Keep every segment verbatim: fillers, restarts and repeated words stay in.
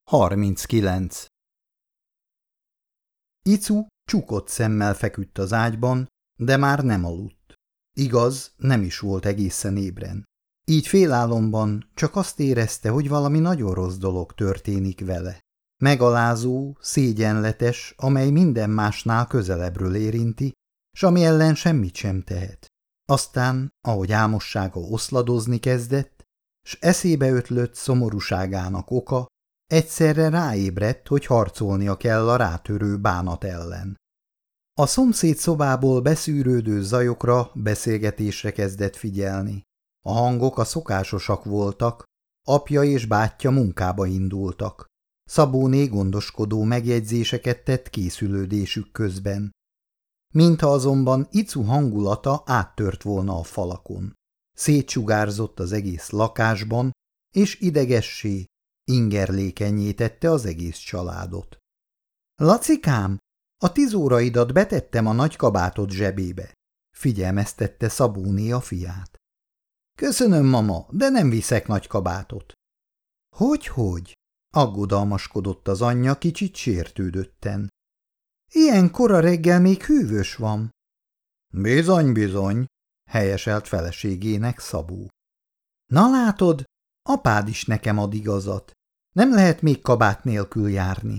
harminckilenc. Icu csukott szemmel feküdt az ágyban, de már nem aludt. Igaz, nem is volt egészen ébren. Így félálomban csak azt érezte, hogy valami nagyon rossz dolog történik vele. Megalázó, szégyenletes, amely minden másnál közelebbről érinti, s ami ellen semmit sem tehet. Aztán, ahogy álmossága oszladozni kezdett, s eszébe ötlött szomorúságának oka, egyszerre ráébredt, hogy harcolnia kell a rátörő bánat ellen. A szomszéd szobából beszűrődő zajokra, beszélgetésre kezdett figyelni. A hangok a szokásosak voltak, apja és bátyja munkába indultak. Szabóné gondoskodó megjegyzéseket tett készülődésük közben. Mintha azonban Icu hangulata áttört volna a falakon. Szétsugárzott az egész lakásban, és idegessé, ingerlékennyé tette az egész családot. – Lacikám, a tizóraidat betettem a nagy kabátod zsebébe – figyelmeztette Szabóné a fiát. – Köszönöm, mama, de nem viszek nagy kabátot. – Hogy-hogy? – aggodalmaskodott az anyja kicsit sértődötten. – Ilyen kora reggel még hűvös van. – Bizony-bizony – helyeselt feleségének Szabó. – Na látod, apád is nekem ad igazat. Nem lehet még kabát nélkül járni.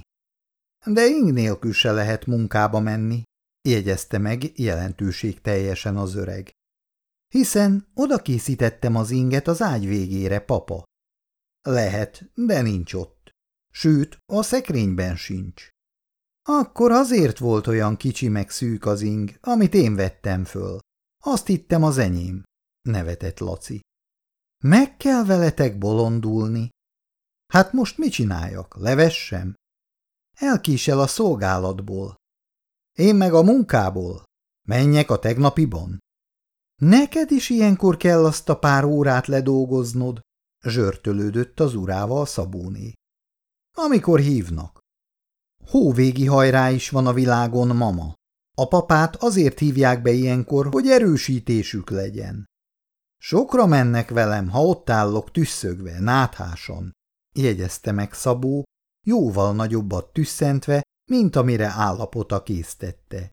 – De ing nélkül se lehet munkába menni – jegyezte meg jelentőségteljesen az öreg. – Hiszen oda készítettem az inget az ágy végére, papa. – Lehet, de nincs ott. Sőt, a szekrényben sincs. – Akkor azért volt olyan kicsi meg szűk az ing, amit én vettem föl. Azt hittem az enyém – nevetett Laci. – Meg kell veletek bolondulni. – Hát most mit csináljak, levessem? – Elkésel a szolgálatból. – Én meg a munkából. Menjek a tegnapiban? – Neked is ilyenkor kell azt a pár órát ledolgoznod – zsörtölődött az urával Szabóné. – Amikor hívnak. Hóvégi hajrá is van a világon, mama. A papát azért hívják be ilyenkor, hogy erősítésük legyen. Sokra mennek velem, ha ott állok tüsszögve, náthásan, jegyezte meg Szabó, jóval nagyobbat tüsszentve, mint amire állapota késztette.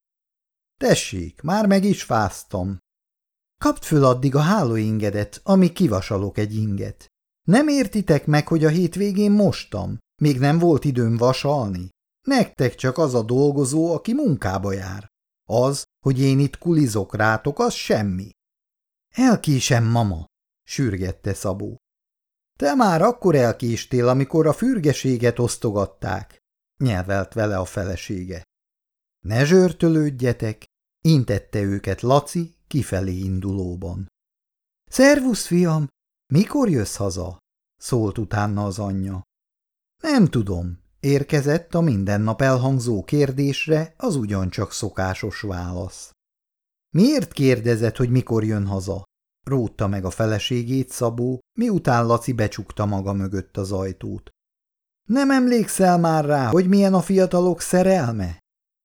Tessék, már meg is fáztam. Kapd föl addig a hálóingedet, amíg kivasalok egy inget. Nem értitek meg, hogy a hétvégén mostam, még nem volt időm vasalni? Nektek csak az a dolgozó, aki munkába jár. Az, hogy én itt kulizok rátok, az semmi. Elkésem, mama, sürgette Szabó. Te már akkor elkéstél, amikor a fürgeséget osztogatták, nyelvelt vele a felesége. Ne zsörtölődjetek, intette őket Laci kifelé indulóban. Szervusz, fiam, mikor jössz haza? Szólt utána az anyja. Nem tudom, érkezett a minden nap elhangzó kérdésre az ugyancsak szokásos válasz. Miért kérdezed, hogy mikor jön haza? Rótta meg a feleségét Szabó, miután Laci becsukta maga mögött az ajtót. Nem emlékszel már rá, hogy milyen a fiatalok szerelme?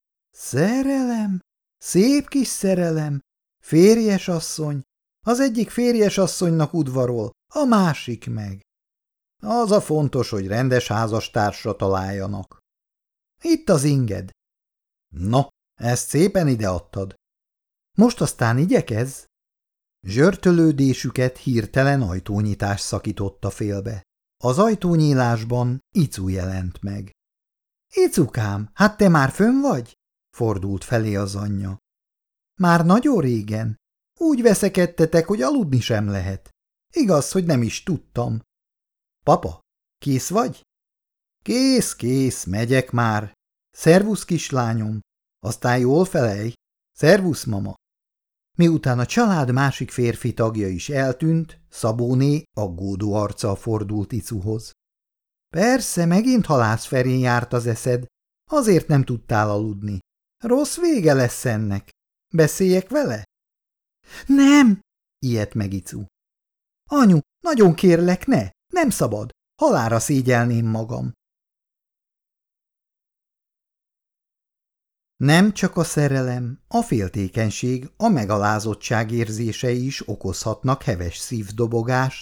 Szerelem? Szép kis szerelem? Férjesasszony? Az egyik férjesasszonynak udvarol, a másik meg. Az a fontos, hogy rendes házastársra találjanak. Itt az inged. No, ezt szépen ideadtad. Most aztán igyekezz? Zsörtölődésüket hirtelen ajtónyitás szakította félbe. Az ajtónyílásban Icu jelent meg. Icukám, hát te már fönn vagy? Fordult felé az anyja. Már nagyon régen. Úgy veszekedtetek, hogy aludni sem lehet. Igaz, hogy nem is tudtam. Papa, kész vagy? Kész, kész, megyek már. Szervusz, kislányom. Aztán jól felej. Szervusz, mama. Miután a család másik férfi tagja is eltűnt, Szabóné aggódó arccal fordult Icuhoz. Persze, megint halászferén járt az eszed, azért nem tudtál aludni. Rossz vége lesz ennek. Beszéljek vele? Nem, ijedt meg Icu. Anyu, nagyon kérlek, ne, nem szabad, halálra szégyelném magam. Nem csak a szerelem, a féltékenység, a megalázottság érzései is okozhatnak heves szívdobogást,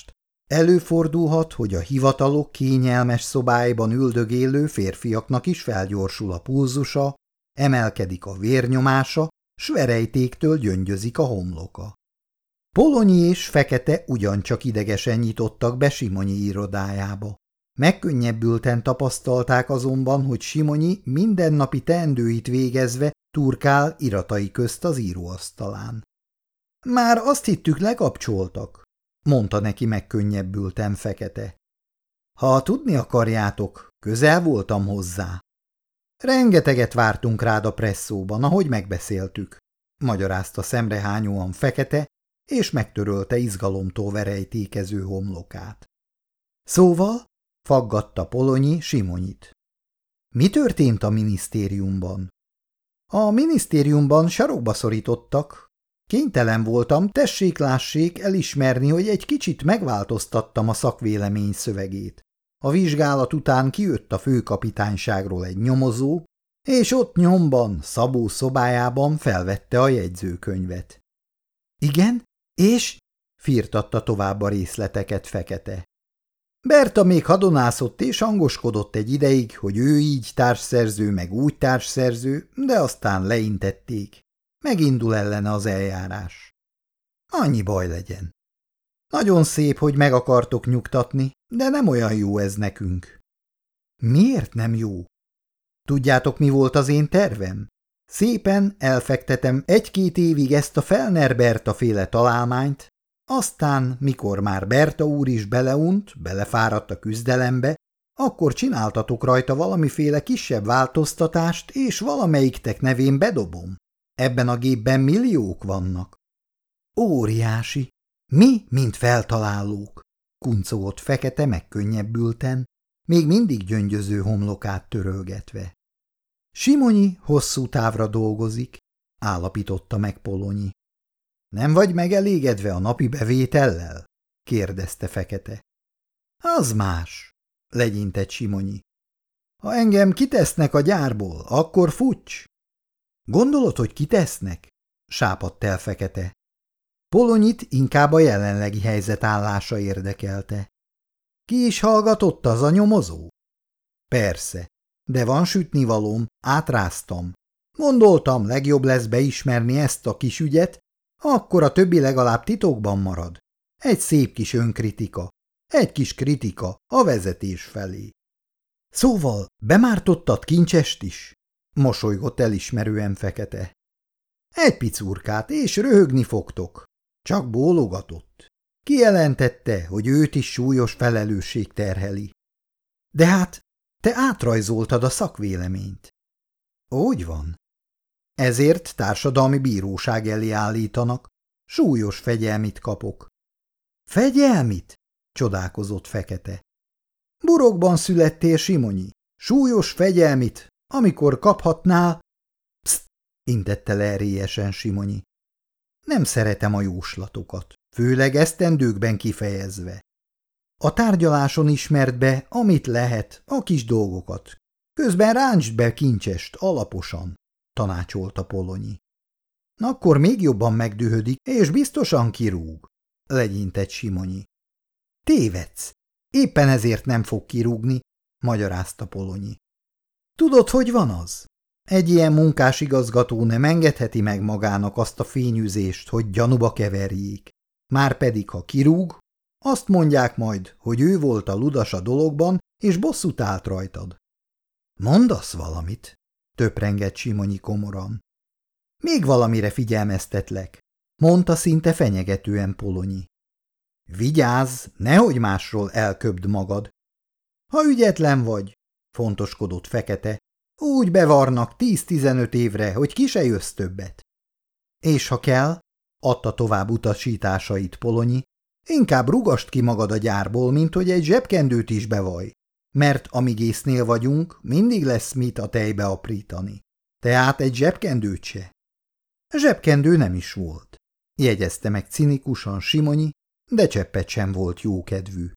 Előfordulhat, hogy a hivatalok kényelmes szobáiban üldögélő férfiaknak is felgyorsul a pulzusa, emelkedik a vérnyomása, s verejtéktől gyöngyözik a homloka. Polonyi és Fekete ugyancsak idegesen nyitottak be Simonyi irodájába. Megkönnyebbülten tapasztalták azonban, hogy Simonyi mindennapi teendőit végezve turkál iratai közt az íróasztalán. Már azt hittük, lekapcsoltak, mondta neki megkönnyebbülten Fekete. Ha tudni akarjátok, közel voltam hozzá. Rengeteget vártunk rád a presszóban, ahogy megbeszéltük, magyarázta szemrehányóan Fekete, és megtörölte izgalomtól verejtékező homlokát. Szóval, faggatta Polonyi Simonyit. Mi történt a minisztériumban? A minisztériumban sarokba szorítottak. Kénytelen voltam, tessék-lássék elismerni, hogy egy kicsit megváltoztattam a szakvélemény szövegét. A vizsgálat után kijött a főkapitányságról egy nyomozó, és ott nyomban, Szabó szobájában felvette a jegyzőkönyvet. Igen, és? Firtatta tovább a részleteket Fekete. Berta még hadonászott és hangoskodott egy ideig, hogy ő így társszerző, meg úgy társszerző, de aztán leintették. Megindul ellene az eljárás. Annyi baj legyen. Nagyon szép, hogy meg akartok nyugtatni, de nem olyan jó ez nekünk. Miért nem jó? Tudjátok, mi volt az én tervem? Szépen elfektetem egy-két évig ezt a Fellner Berta féle találmányt, aztán, mikor már Berta úr is beleunt, belefáradt a küzdelembe, akkor csináltatok rajta valamiféle kisebb változtatást, és valamelyiktek nevén bedobom. Ebben a gépben milliók vannak. Óriási. Mi, mint feltalálók? Kuncogott Fekete megkönnyebbülten, még mindig gyöngyöző homlokát törölgetve. Simonyi hosszú távra dolgozik, állapította meg Polonyi. Nem vagy megelégedve a napi bevétellel? kérdezte Fekete. Az más, legyintett Simonyi. Ha engem kitesznek a gyárból, akkor fucs. Gondolod, hogy kitesznek? Sápadt el Fekete. Polonyit inkább a jelenlegi helyzet állása érdekelte. Ki is hallgatott az a nyomozó? Persze, de van sütnivalóm, átráztam. Gondoltam, legjobb lesz beismerni ezt a kis ügyet, akkor a többi legalább titokban marad. Egy szép kis önkritika, egy kis kritika a vezetés felé. Szóval bemártottad kincsest is? Mosolygott elismerően Fekete. Egy picurkát, és röhögni fogtok. Csak bólogatott. Kijelentette, hogy őt is súlyos felelősség terheli. De hát te átrajzoltad a szakvéleményt. Úgy van. Ezért társadalmi bíróság elé állítanak. Súlyos fegyelmit kapok. Fegyelmit? Csodálkozott Fekete. Burokban születtél, Simonyi. Súlyos fegyelmit, amikor kaphatnál... Pszt! Intette le erélyesen Simonyi. Nem szeretem a jóslatokat, főleg esztendőkben kifejezve. A tárgyaláson ismerd be, amit lehet, a kis dolgokat. Közben ráncsd be kincsest alaposan, tanácsolta Polonyi. Akkor még jobban megdühödik, és biztosan kirúg, legyintett Simonyi. Tévedsz, éppen ezért nem fog kirúgni, magyarázta Polonyi. Tudod, hogy van az? Egy ilyen munkásigazgató nem engedheti meg magának azt a fényűzést, hogy gyanúba keverjék. Márpedig, ha kirúg, azt mondják majd, hogy ő volt a ludas a dologban, és bosszút állt rajtad. Mondasz valamit? Töprengett Simonyi komoran. Még valamire figyelmeztetlek, mondta szinte fenyegetően Polonyi. Vigyázz, nehogy másról elköbd magad. Ha ügyetlen vagy, fontoskodott Fekete, úgy bevarnak tíz-tizenöt évre, hogy ki se jössz többet. És ha kell, adta tovább utasításait Polonyi, inkább rugast ki magad a gyárból, mint hogy egy zsebkendőt is bevaj, mert amíg észnél vagyunk, mindig lesz mit a tejbe aprítani. Tehát egy zsebkendőt se. Zsebkendő nem is volt, jegyezte meg cinikusan Simonyi, de cseppet sem volt jókedvű.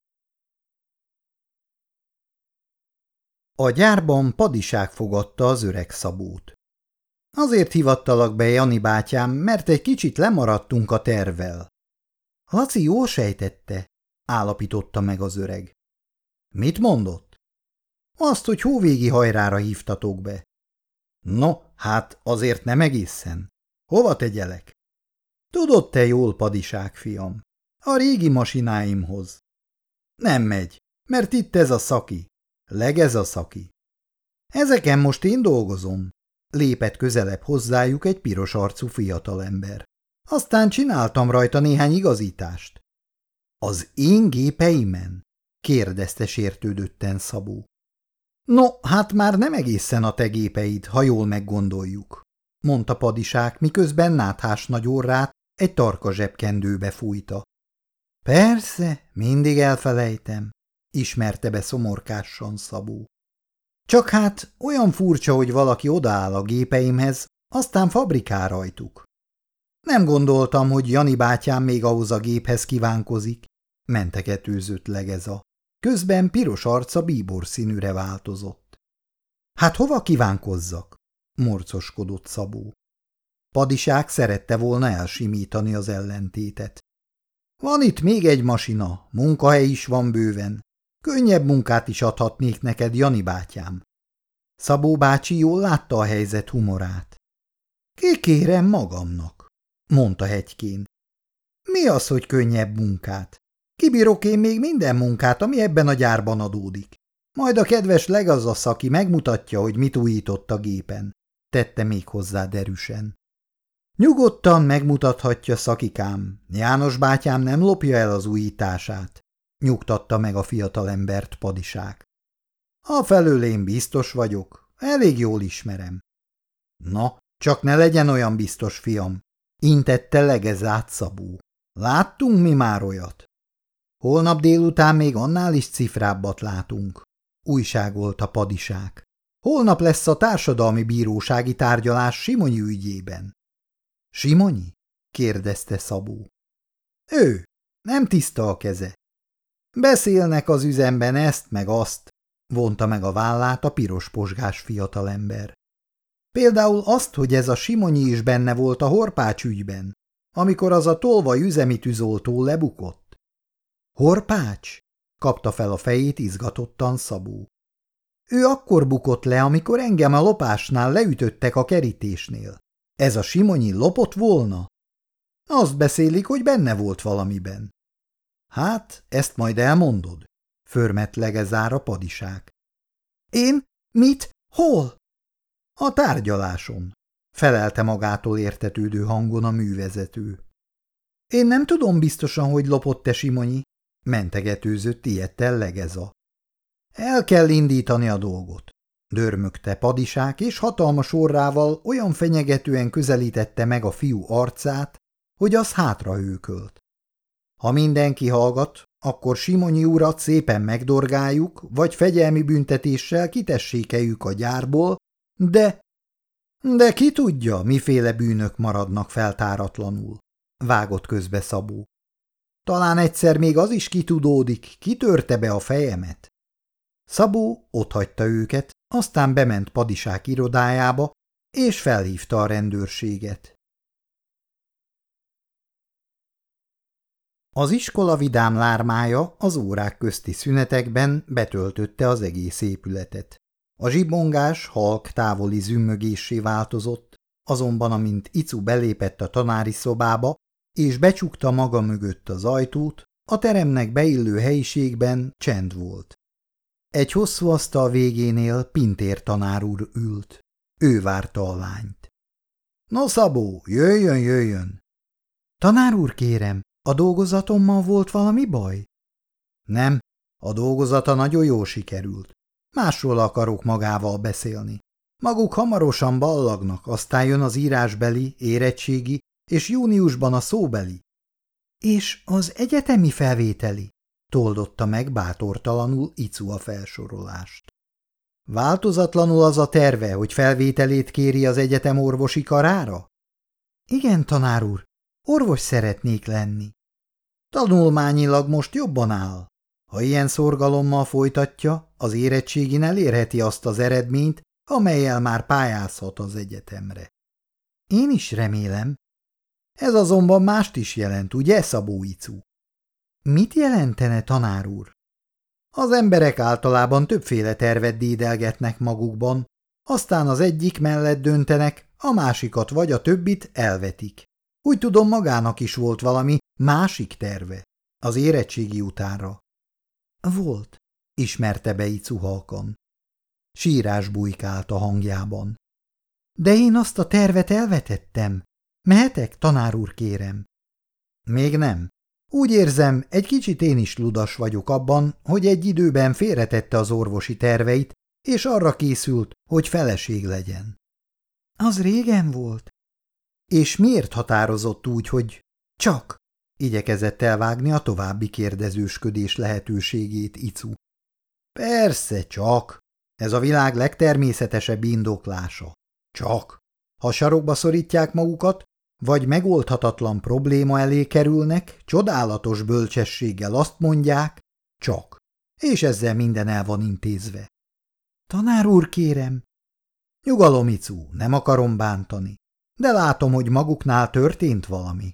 A gyárban padiság fogadta az öreg Szabót. Azért hívattalak be, Jani bátyám, mert egy kicsit lemaradtunk a tervvel. Laci jól sejtette, állapította meg az öreg. Mit mondott? Azt, hogy hóvégi hajrára hívtatok be. No, hát azért nem egészen. Hova tegyelek? Tudod te jól, padiság, fiam. A régi masináimhoz. Nem megy, mert itt ez a szaki. Legez a szaki. Ezeken most én dolgozom. Lépett közelebb hozzájuk egy piros arcú fiatalember. Aztán csináltam rajta néhány igazítást. Az én gépeimen? Kérdezte sértődötten Szabó. No, hát már nem egészen a te gépeid, ha jól meggondoljuk, mondta Padisák, miközben náthás nagy orrát egy tarka zsebkendőbe fújta. Persze, mindig elfelejtem, ismerte be szomorkásan Szabó. Csak hát olyan furcsa, hogy valaki odaáll a gépeimhez, aztán fabrikál rajtuk. Nem gondoltam, hogy Jani bátyám még ahhoz a géphez kívánkozik, mentegetőzött Legeza. Közben piros arca bíbor színűre változott. Hát hova kívánkozzak? Morcoskodott Szabó. Padisák szerette volna elsimítani az ellentétet. Van itt még egy masina, munkahely is van bőven. Könnyebb munkát is adhatnék neked, Jani bátyám. Szabó bácsi jól látta a helyzet humorát. Kikérem magamnak, mondta hegykén. Mi az, hogy könnyebb munkát? Kibírok én még minden munkát, ami ebben a gyárban adódik. Majd a kedves Legazaszaki megmutatja, hogy mit újított a gépen, tette még hozzá derűsen. Nyugodtan megmutathatja, Szakikám, János bátyám nem lopja el az újítását, nyugtatta meg a fiatalembert Padisák. Afelől én biztos vagyok, elég jól ismerem. Na, csak ne legyen olyan biztos, fiam, intette Legezát Szabó. Láttunk mi már olyat? Holnap délután még annál is cifrábbat látunk, újságolta Padisák. Holnap lesz a társadalmi bírósági tárgyalás Simonyi ügyében. Simonyi? kérdezte Szabó. Ő, nem tiszta a keze. Beszélnek az üzemben ezt meg azt, vonta meg a vállát a piros posgás fiatalember. Például azt, hogy ez a Simonyi is benne volt a Horpács ügyben, amikor az a tolvaj üzemi tűzoltó lebukott. Horpács? Kapta fel a fejét izgatottan Szabó. Ő akkor bukott le, amikor engem a lopásnál leütöttek a kerítésnél. Ez a Simonyi lopott volna? Azt beszélik, hogy benne volt valamiben. Hát, ezt majd elmondod, förmet Legezára Padisák. Én? Mit? Hol? A tárgyaláson, felelte magától értetődő hangon a művezető. Én nem tudom biztosan, hogy lopott-e Simonyi, mentegetőzött ijedten Legeza. El kell indítani a dolgot, dörmögte Padisák, és hatalmas orrával olyan fenyegetően közelítette meg a fiú arcát, hogy az hátrahőkölt. Ha mindenki hallgat, akkor Simonyi urat szépen megdorgáljuk, vagy fegyelmi büntetéssel kitessékeljük a gyárból, de... De ki tudja, miféle bűnök maradnak feltáratlanul, vágott közbe Szabó. Talán egyszer még az is kitudódik, kitörte be a fejemet. Szabó otthagyta őket, aztán bement Padisák irodájába, és felhívta a rendőrséget. Az iskola vidám lármája az órák közti szünetekben betöltötte az egész épületet. A zsibongás halk távoli zümmögéssé változott, azonban amint Icu belépett a tanári szobába, és becsukta maga mögött az ajtót, a teremnek beillő helyiségben csend volt. Egy hosszú asztal végénél Pintér tanár úr ült. Ő várta a lányt. No, Szabó, jöjjön, jöjjön! Tanár úr, kérem, a dolgozatommal volt valami baj? Nem, a dolgozata nagyon jól sikerült. Másról akarok magával beszélni. Maguk hamarosan ballagnak, aztán jön az írásbeli, érettségi, és júniusban a szóbeli. És az egyetemi felvételi? Toldotta meg bátortalanul Icu a felsorolást. Változatlanul az a terve, hogy felvételét kéri az egyetem orvosi karára? Igen, tanár úr, orvos szeretnék lenni. Tanulmányilag most jobban áll. Ha ilyen szorgalommal folytatja, az érettségin elérheti azt az eredményt, amellyel már pályázhat az egyetemre. Én is remélem. Ez azonban mást is jelent, ugye, Szabó Icu? Mit jelentene, tanár úr? Az emberek általában többféle tervet dédelgetnek magukban, aztán az egyik mellett döntenek, a másikat vagy a többit elvetik. Úgy tudom, magának is volt valami másik terve, az érettségi utánra. Volt, ismerte be Icu halkan. Sírás bujkált a hangjában. De én azt a tervet elvetettem. Mehetek, tanár úr, kérem? Még nem. Úgy érzem, egy kicsit én is ludas vagyok abban, hogy egy időben félretette az orvosi terveit, és arra készült, hogy feleség legyen. Az régen volt. És miért határozott úgy, hogy csak? Igyekezett elvágni a további kérdezősködés lehetőségét Icu. Persze, csak. Ez a világ legtermészetesebb indoklása. Csak. Ha sarokba szorítják magukat, vagy megoldhatatlan probléma elé kerülnek, csodálatos bölcsességgel azt mondják, csak. És ezzel minden el van intézve. Tanár úr, kérem. Nyugalom, Icu, nem akarom bántani, de látom, hogy maguknál történt valami.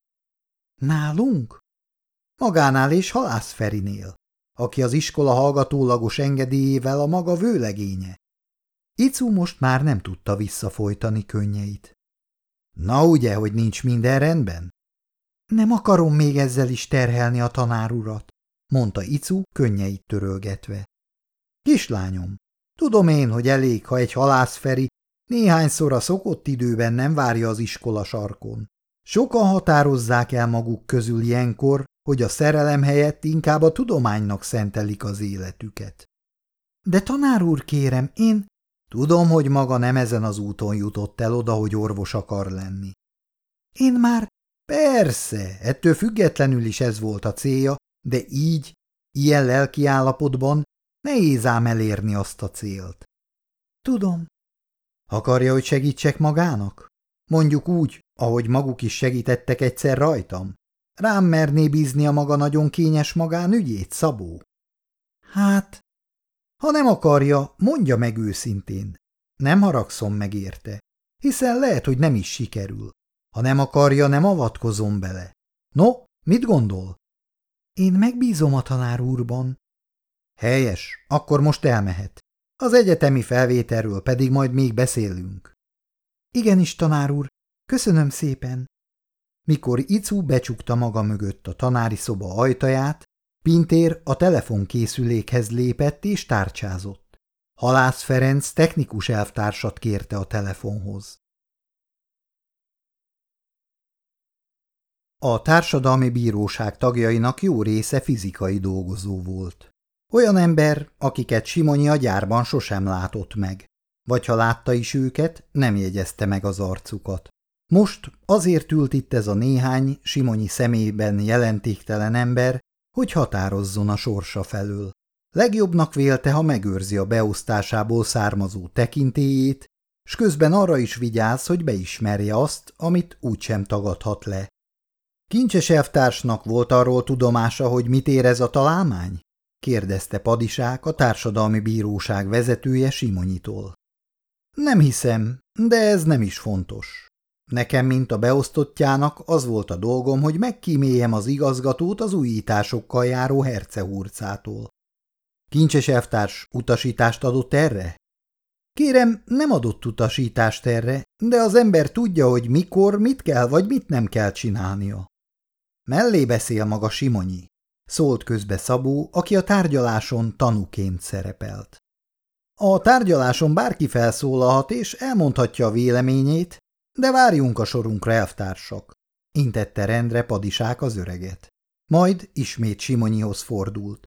Nálunk? Magánál és Halász Ferinél, aki az iskola hallgatólagos engedélyével a maga vőlegénye. Icu most már nem tudta visszafolytani könnyeit. Na ugye, hogy nincs minden rendben? Nem akarom még ezzel is terhelni a tanár urat, mondta Icu könnyeit törölgetve. Kislányom, tudom én, hogy elég, ha egy Halász Feri néhányszor a szokott időben nem várja az iskola sarkon. Sokan határozzák el maguk közül ilyenkor, hogy a szerelem helyett inkább a tudománynak szentelik az életüket. De tanár úr, kérem, én... Tudom, hogy maga nem ezen az úton jutott el oda, hogy orvos akar lenni. Én már... Persze, ettől függetlenül is ez volt a célja, de így, ilyen lelkiállapotban nehéz ám elérni azt a célt. Tudom. Akarja, hogy segítsek magának? Mondjuk úgy, ahogy maguk is segítettek egyszer rajtam? Rám merné bízni a maga nagyon kényes magánügyét, Szabó? Hát... Ha nem akarja, mondja meg őszintén. Nem haragszom meg érte, hiszen lehet, hogy nem is sikerül. Ha nem akarja, nem avatkozom bele. No, mit gondol? Én megbízom a tanár úrban. Helyes, akkor most elmehet. Az egyetemi felvételről pedig majd még beszélünk. Igenis, tanár úr, köszönöm szépen. Mikor Icu becsukta maga mögött a tanári szoba ajtaját, Pintér a telefonkészülékhez lépett és tárcsázott. Halász Ferenc technikus elvtársat kérte a telefonhoz. A társadalmi bíróság tagjainak jó része fizikai dolgozó volt. Olyan ember, akiket Simonyi a gyárban sosem látott meg, vagy ha látta is őket, nem jegyezte meg az arcukat. Most azért ült itt ez a néhány Simonyi személyben jelentéktelen ember, hogy határozzon a sorsa felől. Legjobbnak vélte, ha megőrzi a beosztásából származó tekintélyét, s közben arra is vigyáz, hogy beismerje azt, amit úgysem tagadhat le. Kincses elvtársnak volt arról tudomása, hogy mit érez a találmány? Kérdezte Padisák, a társadalmi bíróság vezetője Simonyitól. Nem hiszem, de ez nem is fontos. Nekem, mint a beosztottjának, az volt a dolgom, hogy megkíméljem az igazgatót az újításokkal járó hercehurcától. Kincses elvtárs utasítást adott erre? Kérem, nem adott utasítást erre, de az ember tudja, hogy mikor, mit kell vagy mit nem kell csinálnia. Mellé beszél maga Simonyi, szólt közbe Szabó, aki a tárgyaláson tanúként szerepelt. A tárgyaláson bárki felszólalhat és elmondhatja a véleményét, de várjunk a sorunkra, elvtársak, intette rendre Padisák az öreget. Majd ismét Simonyihoz fordult.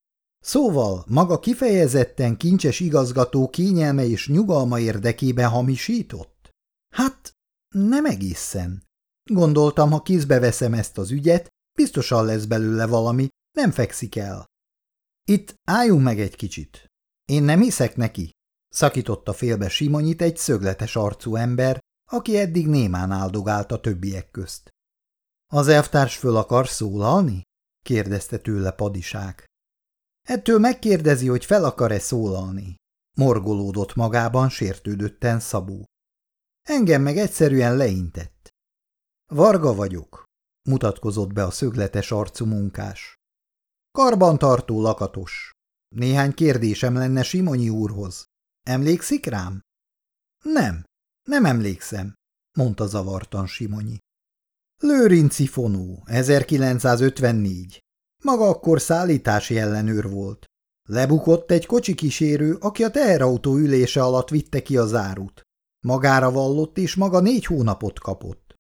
Szóval maga kifejezetten kincses igazgató kényelme és nyugalma érdekében hamisított? Hát, nem egészen. Gondoltam, ha kézbe veszem ezt az ügyet, biztosan lesz belőle valami, nem fekszik el. Itt álljunk meg egy kicsit. Én nem hiszek neki, szakította félbe Simonyit egy szögletes arcú ember, aki eddig némán áldogált a többiek közt. Az elvtárs föl akar szólalni? kérdezte tőle Padisák. Ettől megkérdezi, hogy fel akar-e szólalni. Morgolódott magában sértődötten Szabó. Engem meg egyszerűen leintett. Varga vagyok, mutatkozott be a szögletes arcú munkás. Karbantartó lakatos. Néhány kérdésem lenne Simonyi úrhoz. Emlékszik rám? Nem, nem emlékszem, mondta zavartan Simonyi. Lőrinci Fonó, ezerkilencszázötvennégy. Maga akkor szállítási ellenőr volt. Lebukott egy kocsikísérő, aki a teherautó ülése alatt vitte ki az árut. Magára vallott, és maga négy hónapot kapott.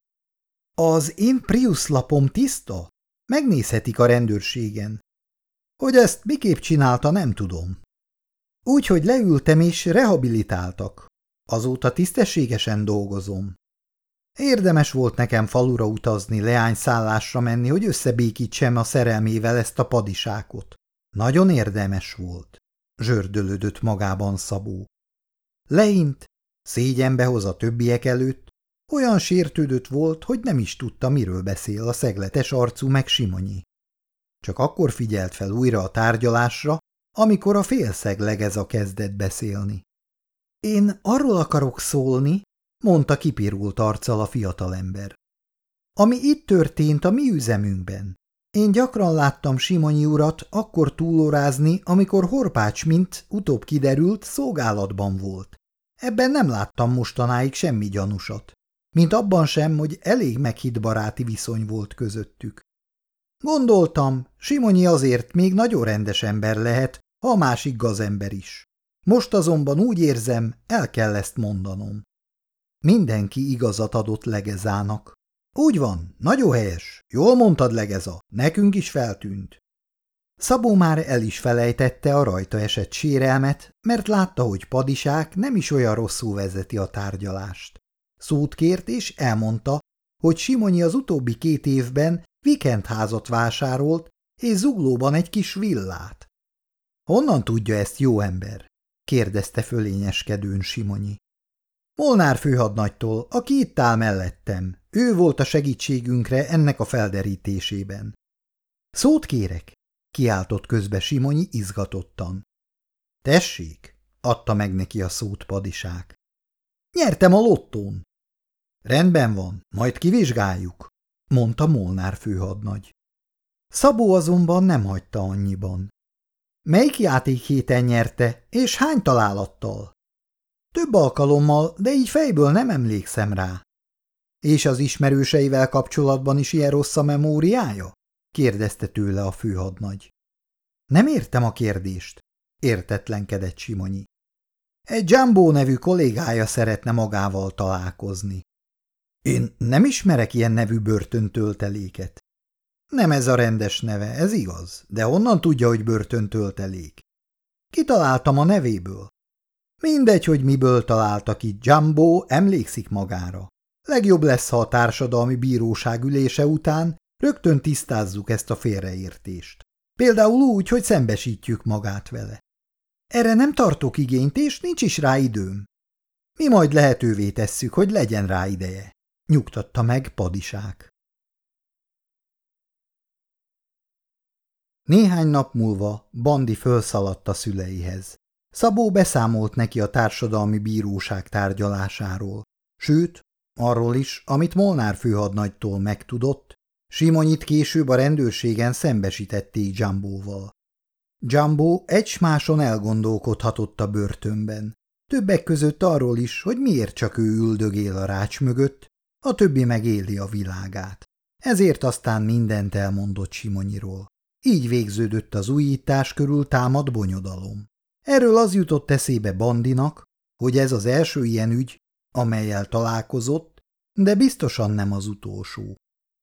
Az én Prius lapom tiszta? Megnézhetik a rendőrségen. Hogy ezt miképp csinálta, nem tudom. Úgy, hogy leültem és rehabilitáltak. Azóta tisztességesen dolgozom. Érdemes volt nekem falura utazni, leányszállásra menni, hogy összebékítsem a szerelmével ezt a padisákot. Nagyon érdemes volt, zsördölődött magában Szabó. Leint, szégyenbe hoz a többiek előtt, olyan sértődött volt, hogy nem is tudta, miről beszél a szegletes arcú meg Simonyi. Csak akkor figyelt fel újra a tárgyalásra, amikor a félszeg Legeza kezdett beszélni. Én arról akarok szólni, mondta kipirult arccal a fiatalember. Ami itt történt a mi üzemünkben. Én gyakran láttam Simonyi urat akkor túlórázni, amikor Horpács, mint utóbb kiderült, szolgálatban volt. Ebben nem láttam mostanáig semmi gyanúsat, mint abban sem, hogy elég meghitt baráti viszony volt közöttük. Gondoltam, Simonyi azért még nagyon rendes ember lehet, ha a másik gazember is. Most azonban úgy érzem, el kell ezt mondanom. Mindenki igazat adott Legezának. Úgy van, nagyon helyes, jól mondtad, Legeza, nekünk is feltűnt. Szabó már el is felejtette a rajta esett sérelmet, mert látta, hogy Padisák nem is olyan rosszul vezeti a tárgyalást. Szót kért és elmondta, hogy Simonyi az utóbbi két évben vikendházat vásárolt, és Zuglóban egy kis villát. Honnan tudja ezt, jó ember? Kérdezte fölényeskedőn Simonyi. Molnár főhadnagytól, aki itt áll mellettem. Ő volt a segítségünkre ennek a felderítésében. Szót kérek, kiáltott közbe Simonyi izgatottan. Tessék, adta meg neki a szót Padisák. Nyertem a lottón. Rendben van, majd kivizsgáljuk, mondta Molnár főhadnagy. Szabó azonban nem hagyta annyiban. Melyik játékhéten nyerte, és hány találattal? Több alkalommal, de így fejből nem emlékszem rá. És az ismerőseivel kapcsolatban is ilyen rossz a memóriája? Kérdezte tőle a főhadnagy. Nem értem a kérdést, értetlenkedett Simonyi. Egy Jumbo nevű kollégája szeretne magával találkozni. Én nem ismerek ilyen nevű börtöntölteléket. Nem ez a rendes neve, ez igaz, de honnan tudja, hogy börtöntöltelék? Kitaláltam a nevéből. Mindegy, hogy miből találta ki, Jumbo emlékszik magára. Legjobb lesz, ha a társadalmi bíróság ülése után rögtön tisztázzuk ezt a félreértést. Például úgy, hogy szembesítjük magát vele. Erre nem tartok igényt, és nincs is rá időm. Mi majd lehetővé tesszük, hogy legyen rá ideje, nyugtatta meg Padisák. Néhány nap múlva Bandi fölszaladt a szüleihez. Szabó beszámolt neki a társadalmi bíróság tárgyalásáról, sőt, arról is, amit Molnár főhadnagytól megtudott, Simonyit később a rendőrségen szembesítették Jumboval. Jumbo egysmáson elgondolkodhatott a börtönben, többek között arról is, hogy miért csak ő üldögél a rács mögött, a többi meg éli a világát. Ezért aztán mindent elmondott Simonyiról. Így végződött az újítás körül támad bonyodalom. Erről az jutott eszébe Bandinak, hogy ez az első ilyen ügy, amellyel találkozott, de biztosan nem az utolsó.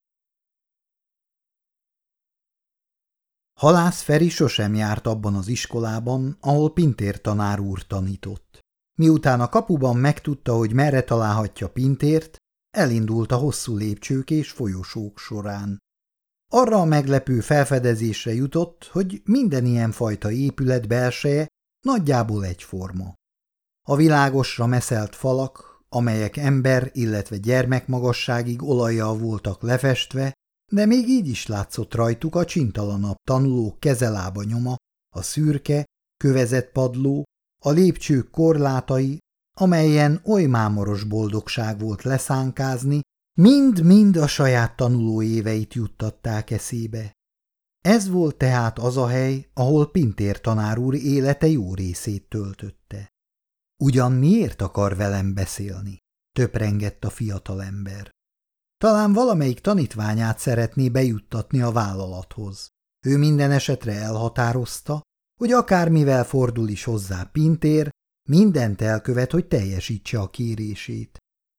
Halász Feri sosem járt abban az iskolában, ahol Pintér tanár úr tanított. Miután a kapuban megtudta, hogy merre találhatja Pintért, elindult a hosszú lépcsők és folyosók során. Arra a meglepő felfedezésre jutott, hogy minden ilyen fajta épület belseje nagyjából egyforma. A világosra meszelt falak, amelyek ember, illetve gyermek magasságig olajjal voltak lefestve, de még így is látszott rajtuk a csintalanabb tanulók kezelába nyoma, a szürke, kövezett padló, a lépcsők korlátai, amelyen oly mámoros boldogság volt leszánkázni, mind-mind a saját tanuló éveit juttatták eszébe. Ez volt tehát az a hely, ahol Pintér tanár úr élete jó részét töltötte. Ugyan miért akar velem beszélni? Töprengett a fiatalember. Talán valamelyik tanítványát szeretné bejuttatni a vállalathoz. Ő minden esetre elhatározta, hogy akármivel fordul is hozzá Pintér, mindent elkövet, hogy teljesítse a kérését.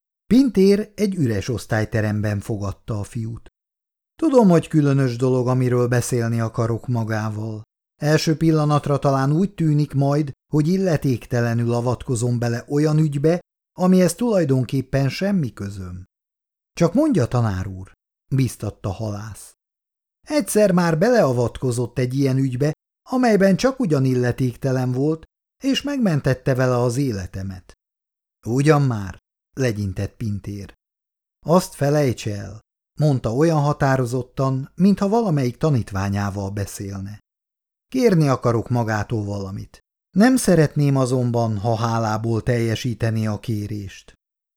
Pintér egy üres osztályteremben fogadta a fiút. Tudom, hogy különös dolog, amiről beszélni akarok magával. Első pillanatra talán úgy tűnik majd, hogy illetéktelenül avatkozom bele olyan ügybe, amihez tulajdonképpen semmi közöm. Csak mondja, tanár úr, bíztatta halász. Egyszer már beleavatkozott egy ilyen ügybe, amelyben csak ugyan illetéktelen volt, és megmentette vele az életemet. Ugyan már, legyintett Pintér. Azt felejts el, mondta olyan határozottan, mintha valamelyik tanítványával beszélne. Kérni akarok magától valamit. Nem szeretném azonban, ha hálából teljesíteni a kérést.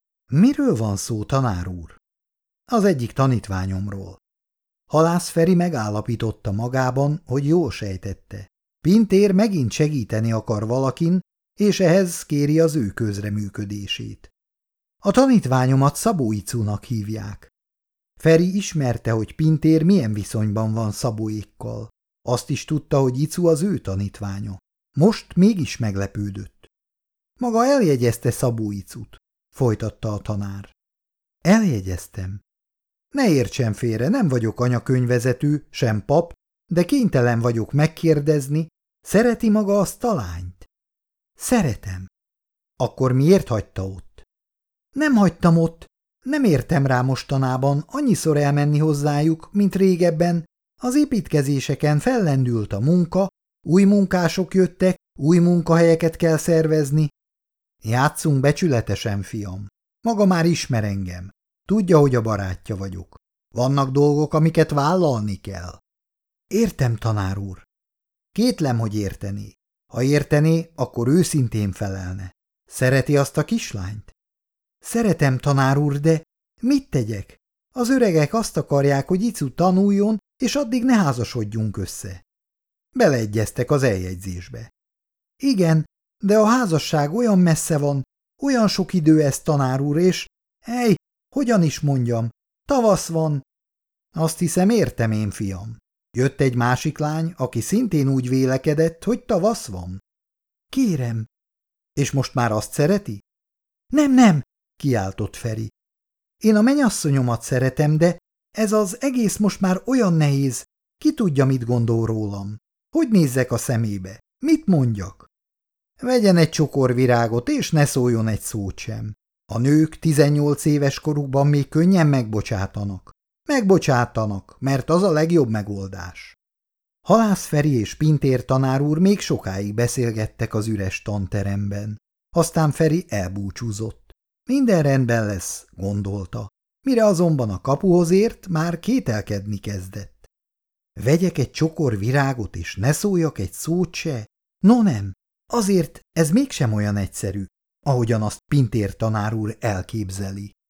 Miről van szó, tanár úr? Az egyik tanítványomról. Halász Feri megállapította magában, hogy jól sejtette. Pintér megint segíteni akar valakin, és ehhez kéri az ő közreműködését. A tanítványomat Szabó Icúnak hívják. Feri ismerte, hogy Pintér milyen viszonyban van Szabóékkal. Azt is tudta, hogy Icu az ő tanítványa. Most mégis meglepődött. Maga eljegyezte Szabó Icut, folytatta a tanár. Eljegyeztem. Ne értsen félre, nem vagyok anyakönyvvezető, sem pap, de kénytelen vagyok megkérdezni, szereti maga azt a lányt? Szeretem. Akkor miért hagyta ott? Nem hagytam ott, nem értem rá mostanában annyiszor elmenni hozzájuk, mint régebben. Az építkezéseken fellendült a munka, új munkások jöttek, új munkahelyeket kell szervezni. Játszunk becsületesen, fiam. Maga már ismer engem. Tudja, hogy a barátja vagyok. Vannak dolgok, amiket vállalni kell. Értem, tanár úr. Kétlem, hogy értené. Ha értené, akkor őszintén felelne. Szereti azt a kislányt? Szeretem, tanár úr, de mit tegyek? Az öregek azt akarják, hogy Icu tanuljon, és addig ne házasodjunk össze. Beleegyeztek az eljegyzésbe. Igen, de a házasság olyan messze van, olyan sok idő ez, tanár úr, és, hely, hogyan is mondjam, tavasz van. Azt hiszem, értem én, fiam. Jött egy másik lány, aki szintén úgy vélekedett, hogy tavasz van. Kérem. És most már azt szereti? Nem, nem, kiáltott Feri. Én a menyasszonyomat szeretem, de ez az egész most már olyan nehéz. Ki tudja, mit gondol rólam? Hogy nézzek a szemébe? Mit mondjak? Vegyen egy csokor virágot, és ne szóljon egy szót sem. A nők tizennyolc éves korukban még könnyen megbocsátanak. Megbocsátanak, mert az a legjobb megoldás. Halász Feri és Pintér tanár úr még sokáig beszélgettek az üres tanteremben. Aztán Feri elbúcsúzott. Minden rendben lesz, gondolta. Mire azonban a kapuhoz ért, már kételkedni kezdett. Vegyek egy csokor virágot, és ne szóljak egy szót se? No nem, azért ez mégsem olyan egyszerű, ahogyan azt Pintér tanár úr elképzeli.